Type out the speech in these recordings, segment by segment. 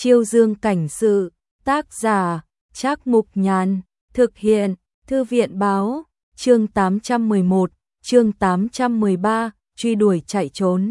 Chiêu Dương cảnh sự, tác giả, Trác Mục Nhàn, thực hiện, Thư viện báo, chương 811, chương 813, truy đuổi chạy trốn.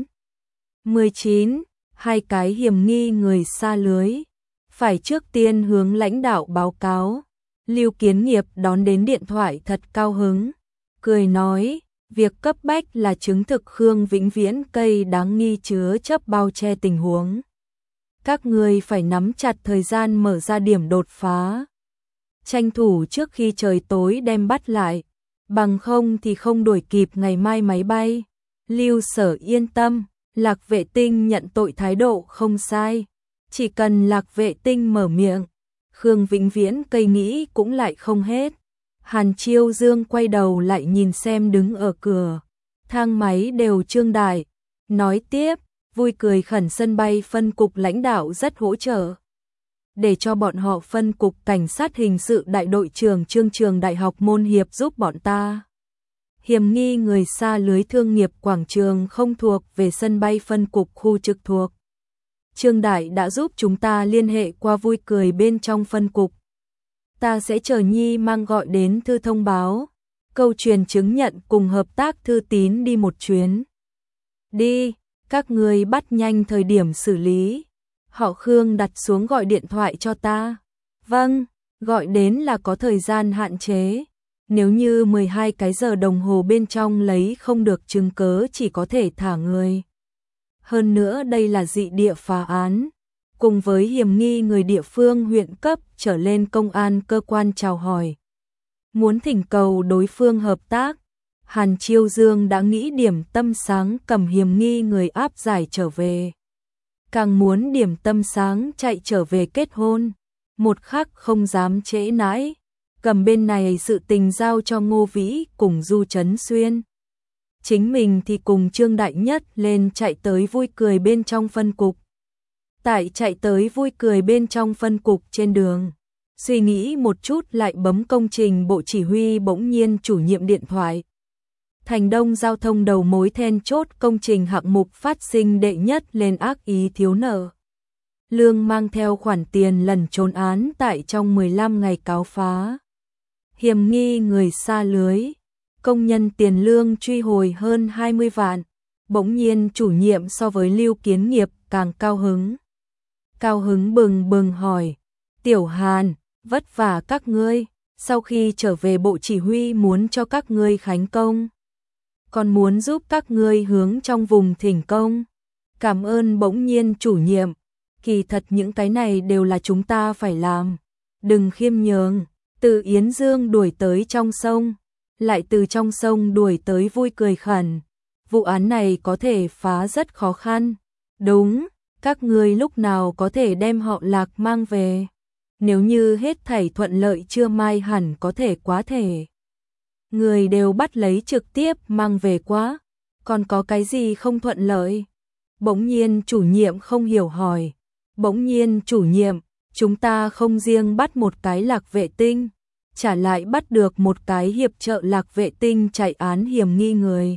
19. Hai cái hiểm nghi người xa lưới. Phải trước tiên hướng lãnh đạo báo cáo. Lưu Kiến Nghiệp đón đến điện thoại thật cao hứng, cười nói, việc cấp bách là chứng thực Khương Vĩnh Viễn cây đáng nghi chứa chấp bao che tình huống. Các người phải nắm chặt thời gian mở ra điểm đột phá. Tranh thủ trước khi trời tối đem bắt lại, bằng không thì không đuổi kịp ngày mai máy bay. Lưu Sở yên tâm, Lạc Vệ Tinh nhận tội thái độ không sai. Chỉ cần Lạc Vệ Tinh mở miệng, Khương Vĩnh Viễn cây nghĩ cũng lại không hết. Hàn Chiêu Dương quay đầu lại nhìn xem đứng ở cửa thang máy đều Trương Đại, nói tiếp, vui cười khẩn sân bay phân cục lãnh đạo rất hỗ trợ. Để cho bọn họ phân cục cảnh sát hình sự đại đội trưởng Trương Trường Đại học Môn Hiệp giúp bọn ta. Hiểm nghi người xa lưới thương nghiệp quảng trường không thuộc về sân bay phân cục khu trực thuộc. Trương Đại đã giúp chúng ta liên hệ qua vui cười bên trong phân cục. Ta sẽ chờ Nhi mang gọi đến thư thông báo, câu truyền chứng nhận cùng hợp tác thư tín đi một chuyến. Đi, các người bắt nhanh thời điểm xử lý. Họ Khương đặt xuống gọi điện thoại cho ta. Vâng, gọi đến là có thời gian hạn chế. Nếu như 12 cái giờ đồng hồ bên trong lấy không được chứng cớ chỉ có thể thả người. Hơn nữa đây là dị địa phá án. Cùng với hiểm nghi người địa phương huyện cấp trở lên công an cơ quan chào hỏi. Muốn thỉnh cầu đối phương hợp tác, Hàn Chiêu Dương đã nghĩ điểm tâm sáng cầm hiểm nghi người áp giải trở về. Càng muốn điểm tâm sáng chạy trở về kết hôn, một khắc không dám trễ nãi, cầm bên này sự tình giao cho Ngô Vĩ cùng Du Trấn Xuyên. Chính mình thì cùng Trương Đại Nhất lên chạy tới vui cười bên trong phân cục. Tại chạy tới vui cười bên trong phân cục trên đường, suy nghĩ một chút lại bấm công trình bộ chỉ huy bỗng nhiên chủ nhiệm điện thoại. Thành Đông giao thông đầu mối then chốt công trình hạng mục phát sinh đệ nhất lên ác ý thiếu nợ. Lương mang theo khoản tiền lần trốn án tại trong 15 ngày cáo phá. Hiểm nghi người xa lưới, công nhân tiền lương truy hồi hơn 20 vạn. Bỗng nhiên chủ nhiệm so với Lưu Kiến Nghiệp càng cao hứng. Cao hứng bừng bừng hỏi, Tiểu Hàn, vất vả các ngươi, sau khi trở về bộ chỉ huy muốn cho các ngươi khánh công. Còn muốn giúp các ngươi hướng trong vùng thỉnh công. Cảm ơn bỗng nhiên chủ nhiệm, kỳ thật những cái này đều là chúng ta phải làm. Đừng khiêm nhường, từ Yến Dương đuổi tới trong sông, lại từ trong sông đuổi tới vui cười khẩn. Vụ án này có thể phá rất khó khăn. Đúng, các ngươi lúc nào có thể đem họ Lạc mang về. Nếu như hết thảy thuận lợi chưa mai hẳn có thể quá thể. Người đều bắt lấy trực tiếp mang về quá, còn có cái gì không thuận lợi? Bỗng nhiên chủ nhiệm không hiểu hỏi. Bỗng nhiên chủ nhiệm, chúng ta không riêng bắt một cái Lạc Vệ Tinh, trả lại bắt được một cái hiệp trợ Lạc Vệ Tinh chạy án hiểm nghi người.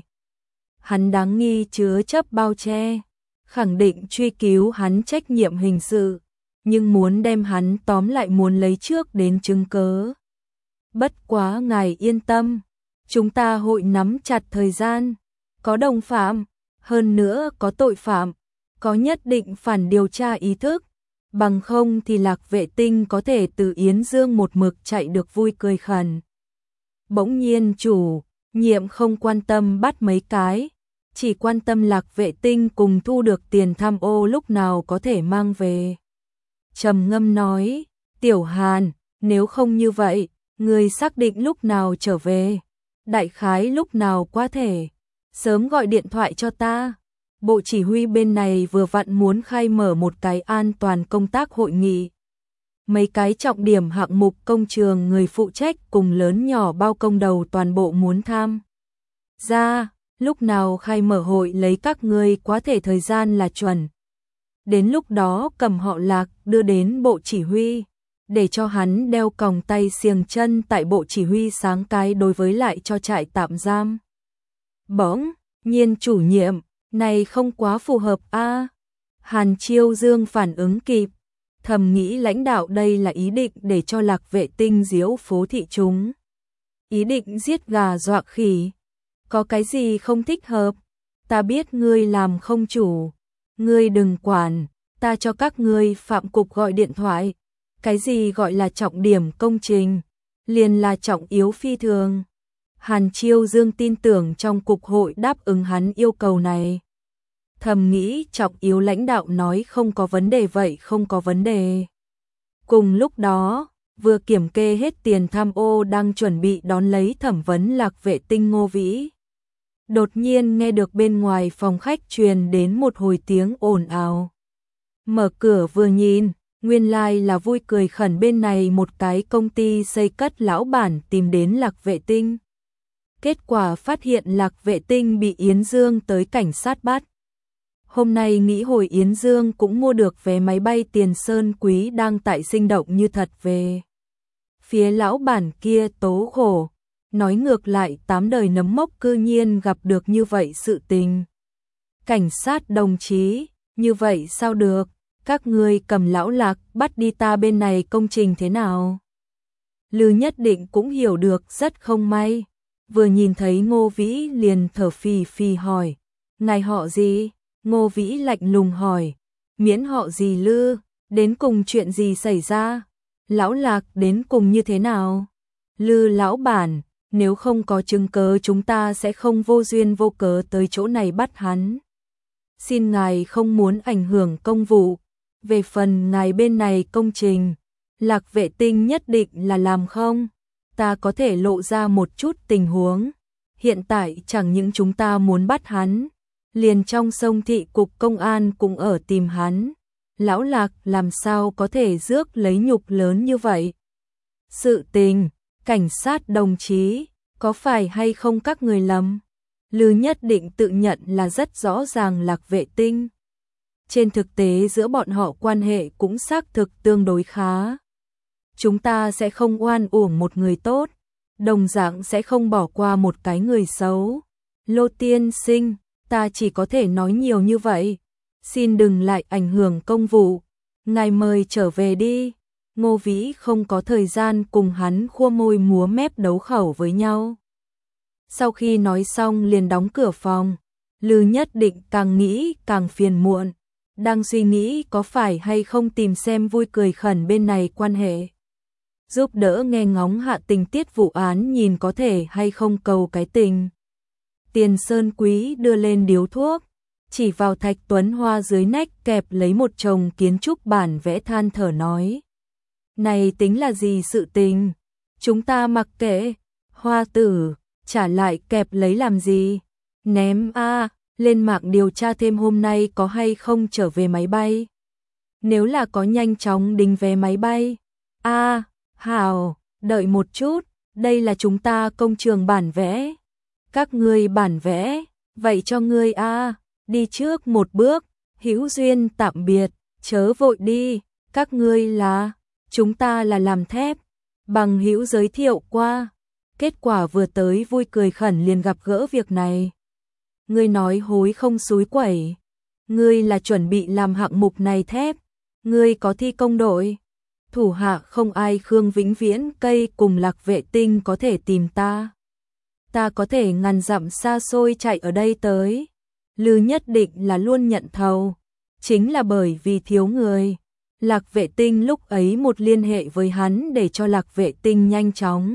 Hắn đáng nghi chứa chấp bao che, khẳng định truy cứu hắn trách nhiệm hình sự, nhưng muốn đem hắn tóm lại muốn lấy trước đến chứng cớ. Bất quá ngài yên tâm, chúng ta hội nắm chặt thời gian, có đồng phạm, hơn nữa có tội phạm, có nhất định phản điều tra ý thức, bằng không thì Lạc Vệ Tinh có thể từ Yến Dương một mực chạy được vui cười khẩn. Bỗng nhiên chủ nhiệm không quan tâm bắt mấy cái, chỉ quan tâm Lạc Vệ Tinh cùng thu được tiền tham ô lúc nào có thể mang về. Trầm ngâm nói, Tiểu Hàn, nếu không như vậy, người xác định lúc nào trở về, đại khái lúc nào quá thể, sớm gọi điện thoại cho ta. Bộ chỉ huy bên này vừa vặn muốn khai mở một cái an toàn công tác hội nghị. Mấy cái trọng điểm hạng mục công trường người phụ trách cùng lớn nhỏ bao công đầu toàn bộ muốn tham gia, lúc nào khai mở hội lấy các ngươi quá thể thời gian là chuẩn. Đến lúc đó cầm họ Lạc đưa đến bộ chỉ huy, để cho hắn đeo còng tay xiềng chân tại bộ chỉ huy sáng cái đối với lại cho trại tạm giam. Bỗng nhiên chủ nhiệm, này không quá phù hợp a. Hàn Chiêu Dương phản ứng kịp, Thầm nghĩ lãnh đạo đây là ý định để cho Lạc Vệ Tinh diễu phố thị chúng. Ý định giết gà dọa khỉ. Có cái gì không thích hợp? Ta biết ngươi làm không chủ. Ngươi đừng quản, ta cho các ngươi Phạm Cục gọi điện thoại. Cái gì gọi là trọng điểm công trình? Liền là trọng yếu phi thường. Hàn Chiêu Dương tin tưởng trong Cục hội đáp ứng hắn yêu cầu này. Thầm nghĩ trọng yếu lãnh đạo nói không có vấn đề vậy không có vấn đề. Cùng lúc đó, vừa kiểm kê hết tiền tham ô đang chuẩn bị đón lấy thẩm vấn Lạc Vệ Tinh Ngô Vĩ. Đột nhiên nghe được bên ngoài phòng khách truyền đến một hồi tiếng ồn ào. Mở cửa vừa nhìn, nguyên lai là Vui Cười Khẩn bên này một cái công ty xây cất lão bản tìm đến Lạc Vệ Tinh. Kết quả phát hiện Lạc Vệ Tinh bị Yến Dương tới cảnh sát bắt. Hôm nay nghĩ hồi Yến Dương cũng mua được vé máy bay Tiền Sơn Quý đang tại sinh động như thật về. Phía lão bản kia tố khổ, nói ngược lại 8 đời nấm mốc cư nhiên gặp được như vậy sự tình. Cảnh sát đồng chí, như vậy sao được, các ngươi cầm lão Lạc bắt đi ta bên này công trình thế nào? Lư Nhất Định cũng hiểu được rất không may, vừa nhìn thấy Ngô Vĩ liền thở phì phì hỏi, ngài họ gì? Ngô Vĩ lạnh lùng hỏi, miễn họ gì Lư, đến cùng chuyện gì xảy ra? Lão Lạc đến cùng như thế nào? Lư lão bản, nếu không có chứng cớ chúng ta sẽ không vô duyên vô cớ tới chỗ này bắt hắn. Xin ngài không muốn ảnh hưởng công vụ. Về phần ngài bên này công trình, Lạc Vệ Tinh nhất định là làm không? Ta có thể lộ ra một chút tình huống. Hiện tại chẳng những chúng ta muốn bắt hắn, liền trong sông thị cục công an cũng ở tìm hắn. Lão Lạc làm sao có thể rước lấy nhục lớn như vậy? Sự tình, cảnh sát đồng chí, có phải hay không các người lầm? Lư Nhất Định tự nhận là rất rõ ràng Lạc Vệ Tinh. Trên thực tế giữa bọn họ quan hệ cũng xác thực tương đối khá. Chúng ta sẽ không oan uổng một người tốt, đồng dạng sẽ không bỏ qua một cái người xấu. Lô tiên sinh, ta chỉ có thể nói nhiều như vậy. Xin đừng lại ảnh hưởng công vụ. Ngài mời trở về đi. Ngô Vĩ không có thời gian cùng hắn khua môi múa mép đấu khẩu với nhau. Sau khi nói xong liền đóng cửa phòng. Lư Nhất Định càng nghĩ càng phiền muộn. Đang suy nghĩ có phải hay không tìm xem Vui Cười Khẩn bên này quan hệ. Giúp đỡ nghe ngóng hạ tình tiết vụ án nhìn có thể hay không cầu cái tình. Tiền Sơn Quý đưa lên điếu thuốc, chỉ vào Thạch Tuấn Hoa dưới nách kẹp lấy một chồng kiến trúc bản vẽ than thở nói. Này tính là gì sự tình? Chúng ta mặc kệ. Hoa tử, trả lại kẹp lấy làm gì? Ném a, lên mạng điều tra thêm hôm nay có hay không trở về máy bay. Nếu là có nhanh chóng đính vé máy bay. A, hào, đợi một chút, đây là chúng ta công trường bản vẽ. Các ngươi bản vẽ, vậy cho ngươi a, đi trước một bước, hữu duyên tạm biệt, chớ vội đi, các ngươi là, chúng ta là làm thép. Bằng hữu giới thiệu qua, kết quả vừa tới Vui Cười Khẩn liền gặp gỡ việc này. Ngươi nói hối không xúi quẩy, ngươi là chuẩn bị làm hạng mục này thép, ngươi có thi công đội. Thủ hạ không ai Khương Vĩnh Viễn cây cùng Lạc Vệ Tinh có thể tìm ta. Ta có thể ngàn dặm xa xôi chạy ở đây tới. Lư Nhất Định là luôn nhận thầu. Chính là bởi vì thiếu người. Lạc Vệ Tinh lúc ấy một liên hệ với hắn để cho Lạc Vệ Tinh nhanh chóng.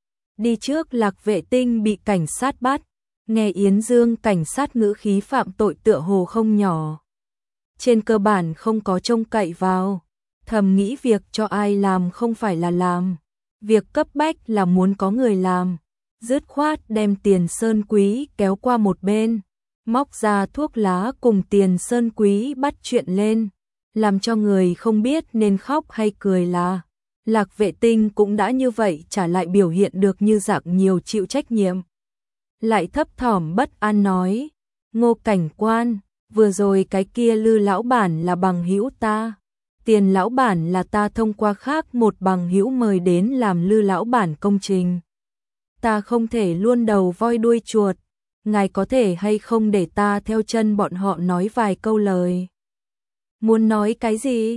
Đi trước Lạc Vệ Tinh bị cảnh sát bắt. Nghe Yến Dương cảnh sát ngữ khí phạm tội tựa hồ không nhỏ. Trên cơ bản không có trông cậy vào. Thầm nghĩ việc cho ai làm không phải là làm. Việc cấp bách là muốn có người làm. Dứt khoát đem Tiền Sơn Quý kéo qua một bên. Móc ra thuốc lá cùng Tiền Sơn Quý bắt chuyện lên. Làm cho người không biết nên khóc hay cười là. Lạc Vệ Tinh cũng đã như vậy trả lại biểu hiện được như dạng nhiều chịu trách nhiệm. Lại thấp thỏm bất an nói. Ngô cảnh quan, vừa rồi cái kia Lư lão bản là bằng hữu ta. Tiền lão bản là ta thông qua khác một bằng hữu mời đến làm Lư lão bản công trình. Ta không thể luôn đầu voi đuôi chuột. Ngài có thể hay không để ta theo chân bọn họ nói vài câu lời. Muốn nói cái gì?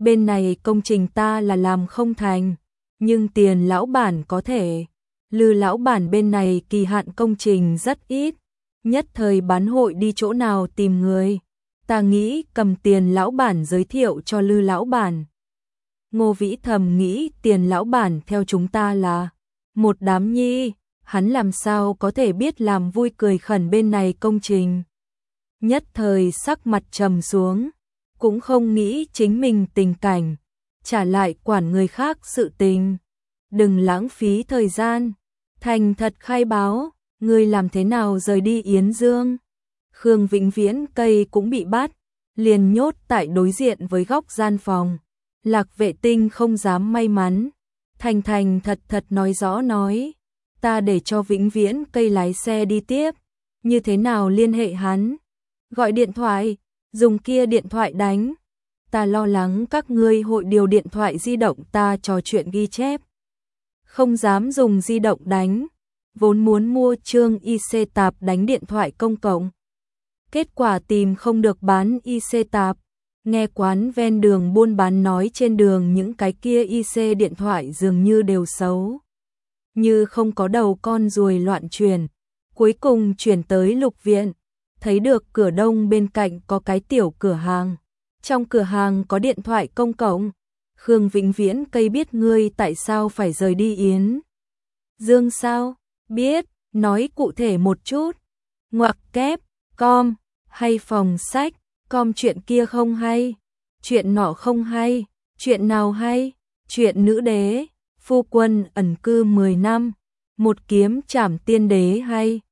bên này công trình ta là làm không thành, nhưng tiền lão bản có thể. Lư lão bản bên này kỳ hạn công trình rất ít, nhất thời bán hội đi chỗ nào tìm người. Ta nghĩ cầm tiền lão bản giới thiệu cho Lư lão bản. Ngô Vĩ thầm nghĩ tiền lão bản theo chúng ta là một đám nhi, hắn làm sao có thể biết làm vui cười khẩn bên này công trình. Nhất thời sắc mặt trầm xuống, cũng không nghĩ chính mình tình cảnh, trả lại quản người khác sự tình. Đừng lãng phí thời gian, thành thật khai báo, ngươi làm thế nào rời đi Yến Dương. Khương Vĩnh Viễn cây cũng bị bắt, liền nhốt tại đối diện với góc gian phòng. Lạc Vệ Tinh không dám may mắn, thành thật nói rõ nói, ta để cho Vĩnh Viễn cây lái xe đi tiếp, như thế nào liên hệ hắn? Gọi điện thoại, dùng kia điện thoại đánh. Ta lo lắng các ngươi hội điều điện thoại di động ta trò chuyện ghi chép. Không dám dùng di động đánh, vốn muốn mua chương IC tạp đánh điện thoại công cộng. Kết quả tìm không được bán IC tạp, nghe quán ven đường buôn bán nói trên đường những cái kia IC điện thoại dường như đều xấu. Như không có đầu con ruồi loạn truyền, cuối cùng chuyển tới Lục Viện, thấy được cửa đông bên cạnh có cái tiểu cửa hàng. Trong cửa hàng có điện thoại công cộng. Khương Vĩnh Viễn cây biết ngươi tại sao phải rời đi Yến Dương sao? Biết, nói cụ thể một chút. Ngoặc kép, com, hay phòng sách, com chuyện kia không hay, chuyện nọ không hay, chuyện nào hay, chuyện nữ đế, phu quân ẩn cư 10 năm, một kiếm trảm tiên đế hay.